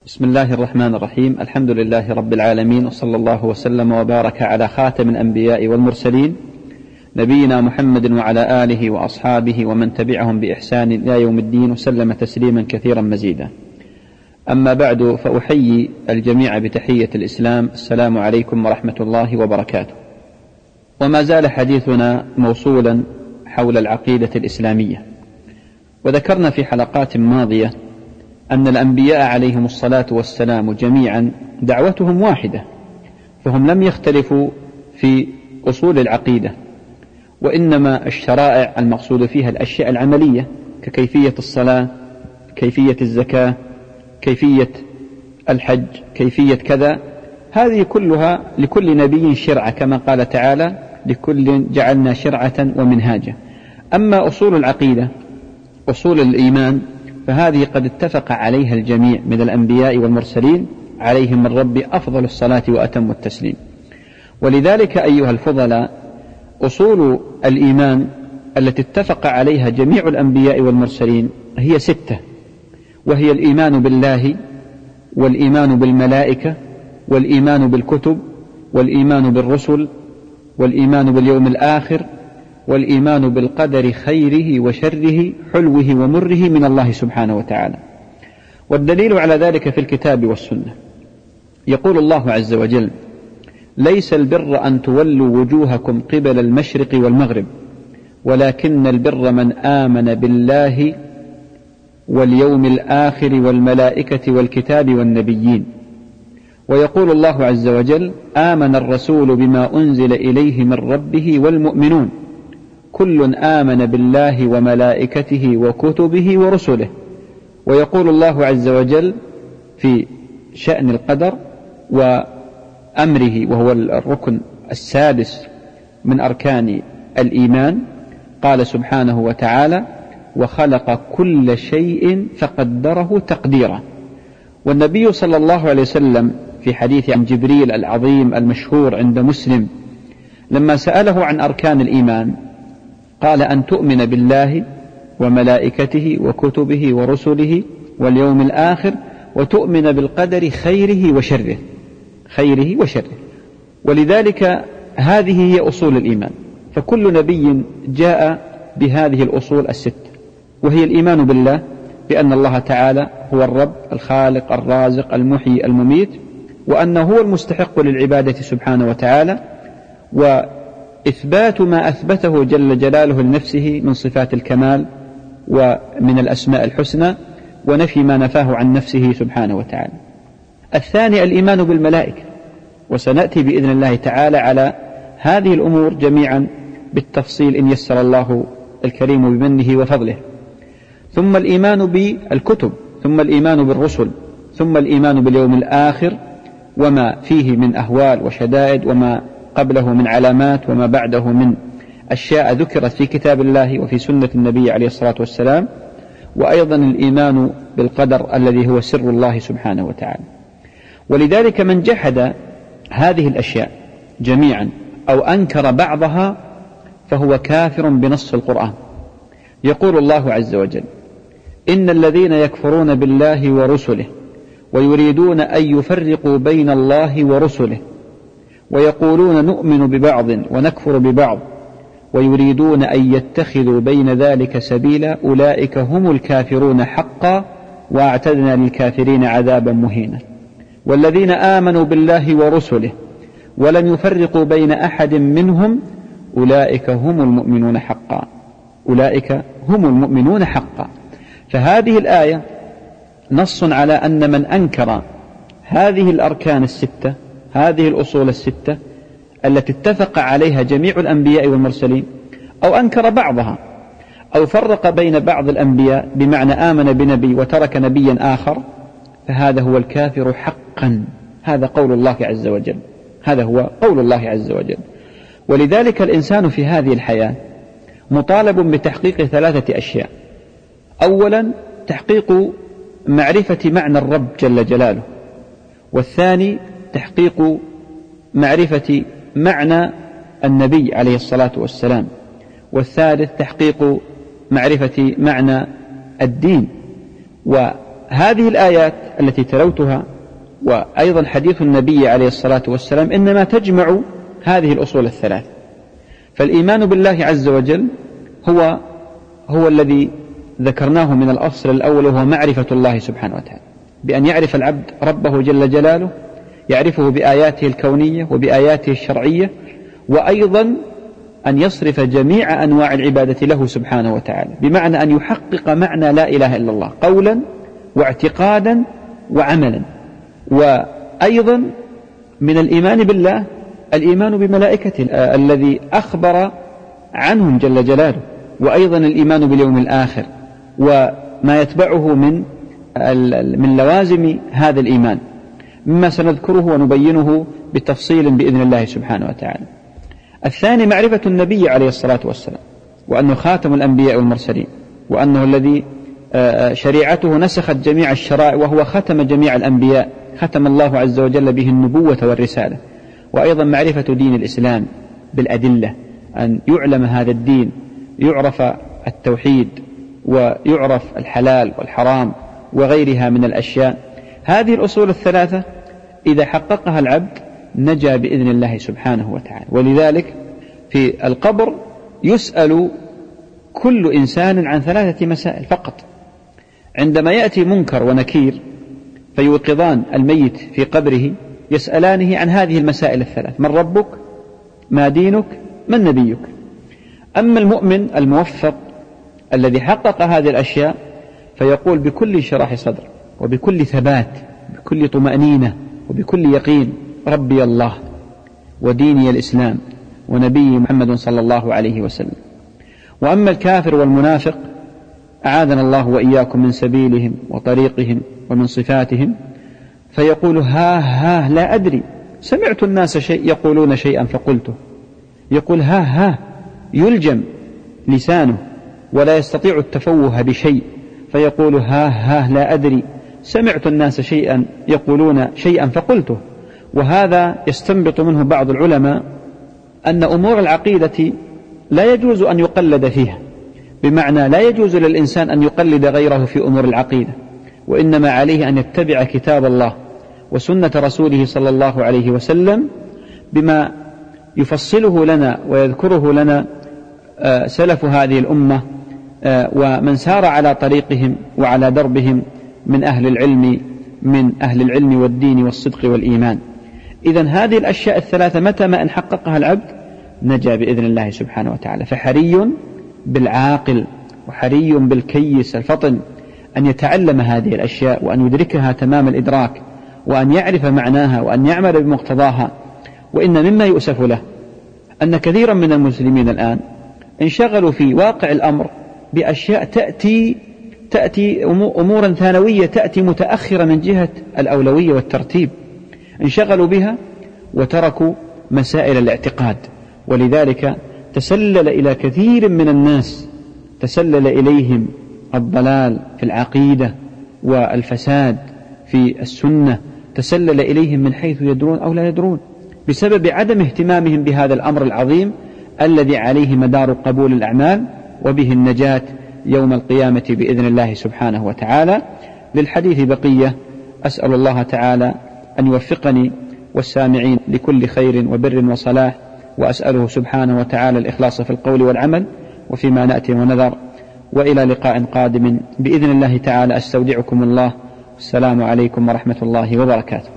بسم الله الرحمن الرحيم. الحمد لله رب العالمين، وصلى الله وسلم وبارك على خاتم الأنبياء والمرسلين نبينا محمد وعلى آله وأصحابه ومن تبعهم بإحسان إلى يوم الدين، وسلم تسليما كثيرا مزيدا. أما بعد، فأحيي الجميع بتحية الإسلام: السلام عليكم ورحمة الله وبركاته. وما زال حديثنا موصولا حول العقيدة الإسلامية، وذكرنا في حلقات ماضية أن الأنبياء عليهم الصلاة والسلام جميعا دعوتهم واحدة، فهم لم يختلفوا في أصول العقيدة، وإنما الشرائع المقصود فيها الأشياء العملية ككيفية الصلاة، كيفية الزكاة، كيفية الحج، كيفية كذا، هذه كلها لكل نبي شرعة، كما قال تعالى: لكل جعلنا شرعة ومنهاجا. أما أصول العقيدة، أصول الإيمان، فهذه قد اتفق عليها الجميع من الأنبياء والمرسلين عليهم من رب أفضل الصلاة وأتم التسليم. ولذلك أيها الفضلاء، أصول الإيمان التي اتفق عليها جميع الأنبياء والمرسلين هي 6، وهي الإيمان بالله، والإيمان بالملائكة، والإيمان بالكتب، والإيمان بالرسل، والإيمان باليوم الآخر، والإيمان بالقدر خيره وشره حلوه ومره من الله سبحانه وتعالى. والدليل على ذلك في الكتاب والسنة. يقول الله عز وجل: ليس البر أن تولوا وجوهكم قبل المشرق والمغرب، ولكن البر من آمن بالله واليوم الآخر والملائكة والكتاب والنبيين. ويقول الله عز وجل: آمن الرسول بما أنزل إليه من ربه والمؤمنون كل آمن بالله وملائكته وكتبه ورسله. ويقول الله عز وجل في شأن القدر وأمره، وهو الركن السادس من أركان الإيمان، قال سبحانه وتعالى: وخلق كل شيء فقدره تقديرا. والنبي صلى الله عليه وسلم في حديث عن جبريل العظيم المشهور عند مسلم لما سأله عن أركان الإيمان قال: أن تؤمن بالله وملائكته وكتبه ورسله واليوم الآخر، وتؤمن بالقدر خيره وشره. خيره وشره. ولذلك هذه هي أصول الإيمان، فكل نبي جاء بهذه الأصول 6، وهي الإيمان بالله بأن الله تعالى هو الرب الخالق الرازق المحيي المميت، وأنه هو المستحق للعبادة سبحانه وتعالى، وإثبات ما أثبته جل جلاله لنفسه من صفات الكمال ومن الأسماء الحسنى، ونفي ما نفاه عن نفسه سبحانه وتعالى. الثاني الإيمان بالملائكة، وسنأتي بإذن الله تعالى على هذه الأمور جميعا بالتفصيل إن يسر الله الكريم بمنه وفضله. ثم الإيمان بالكتب، ثم الإيمان بالرسل، ثم الإيمان باليوم الآخر وما فيه من أهوال وشدائد، وما قبله من علامات، وما بعده من أشياء ذكرت في كتاب الله وفي سنة النبي عليه الصلاة والسلام، وأيضا الإيمان بالقدر الذي هو سر الله سبحانه وتعالى. ولذلك من جحد هذه الأشياء جميعا أو أنكر بعضها فهو كافر بنص القرآن. يقول الله عز وجل: إن الذين يكفرون بالله ورسله ويريدون أن يفرقوا بين الله ورسله ويقولون نؤمن ببعض ونكفر ببعض ويريدون أن يتخذوا بين ذلك سبيلا أولئك هم الكافرون حقا وأعتدنا للكافرين عذابا مهينا. والذين آمنوا بالله ورسله ولم يفرقوا بين أحد منهم أولئك هم المؤمنون حقا. أولئك هم المؤمنون حقا. فهذه الآية نص على أن من أنكر هذه الأركان 6، هذه الأصول 6 التي اتفق عليها جميع الأنبياء والمرسلين، أو أنكر بعضها، أو فرق بين بعض الأنبياء بمعنى آمن بنبي وترك نبيا آخر، فهذا هو الكافر حقا. هذا قول الله عز وجل، هذا هو قول الله عز وجل. ولذلك الإنسان في هذه الحياة مطالب بتحقيق 3 أشياء. أولا تحقيق معرفة معنى الرب جل جلاله، والثاني تحقيق معرفة معنى النبي عليه الصلاة والسلام، والثالث تحقيق معرفة معنى الدين. فهذه الآيات التي تلوتها وأيضا حديث النبي عليه الصلاة والسلام إنما تجمع هذه الأصول الثلاث. فالإيمان بالله عز وجل هو الذي ذكرناه من الأصل الأول، وهو معرفة الله سبحانه وتعالى، بأن يعرف العبد ربه جل جلاله، يعرفه بآياته الكونية وبآياته الشرعية، وأيضا أن يصرف جميع أنواع العبادة له سبحانه وتعالى، بمعنى أن يحقق معنى لا إله إلا الله قولا واعتقادا وعملا. وأيضا من الإيمان بالله الإيمان بملائكته الذي أخبر عنهم جل جلاله، وأيضا الإيمان باليوم الآخر وما يتبعه من لوازم هذا الإيمان، مما سنذكره ونبينه بتفصيل بإذن الله سبحانه وتعالى. الثاني معرفة النبي عليه الصلاة والسلام، وأنه خاتم الأنبياء والمرسلين، وأنه الذي شريعته نسخت جميع الشرائع، وهو ختم جميع الأنبياء، ختم الله عز وجل به النبوة والرسالة. وأيضا معرفة دين الإسلام بالأدلة، أن يعلم هذا الدين، يعرف التوحيد ويعرف الحلال والحرام وغيرها من الأشياء. هذه الأصول الثلاثة إذا حققها العبد نجا بإذن الله سبحانه وتعالى. ولذلك في القبر يسأل كل إنسان عن 3 مسائل فقط. عندما يأتي منكر ونكير فيوقظان الميت في قبره يسألانه عن هذه المسائل الثلاث: من ربك؟ ما دينك؟ من نبيك؟ أما المؤمن الموفق الذي حقق هذه الأشياء فيقول بكل شرح صدر وبكل ثبات، بكل طمأنينة وبكل يقين: ربي الله وديني الإسلام ونبي محمد صلى الله عليه وسلم. وأما الكافر والمنافق أعاذنا الله وإياكم من سبيلهم وطريقهم ومن صفاتهم، فيقول: ها لا أدري، سمعت الناس يقولون شيئا فقلته. يقول ها يلجم لسانه ولا يستطيع التفوه بشيء، فيقول: ها لا أدري، سمعت الناس يقولون شيئا فقلته. وهذا يستنبط منه بعض العلماء أن أمور العقيدة لا يجوز أن يقلد فيها، بمعنى لا يجوز للإنسان أن يقلد غيره في أمور العقيدة، وإنما عليه أن يتبع كتاب الله وسنة رسوله صلى الله عليه وسلم بما يفصله لنا ويذكره لنا سلف هذه الأمة ومن سار على طريقهم وعلى دربهم من أهل العلم والدين والصدق والإيمان. إذن هذه الأشياء الثلاثة متى ما أن حققها العبد نجا بإذن الله سبحانه وتعالى. فحري بالعاقل وحري بالكيس الفطن أن يتعلم هذه الأشياء وأن يدركها تمام الإدراك، وأن يعرف معناها وأن يعمل بمقتضاها. وإن مما يؤسف له أن كثيرا من المسلمين الآن انشغلوا في واقع الأمر بأشياء تأتي أمورا ثانوية، تأتي متأخرة من جهة الأولوية والترتيب، انشغلوا بها وتركوا مسائل الاعتقاد. ولذلك تسلل إلى كثير من الناس، تسلل إليهم الضلال في العقيدة والفساد في السنة، تسلل إليهم من حيث يدرون أو لا يدرون، بسبب عدم اهتمامهم بهذا الأمر العظيم الذي عليه مدار قبول الأعمال وبه النجاة يوم القيامة بإذن الله سبحانه وتعالى. للحديث بقية، أسأل الله تعالى أن يوفقني والسامعين لكل خير وبر وصلاح، وأسأله سبحانه وتعالى الإخلاص في القول والعمل وفيما نأتي ونذر. وإلى لقاء قادم بإذن الله تعالى، أستودعكم الله. السلام عليكم ورحمة الله وبركاته.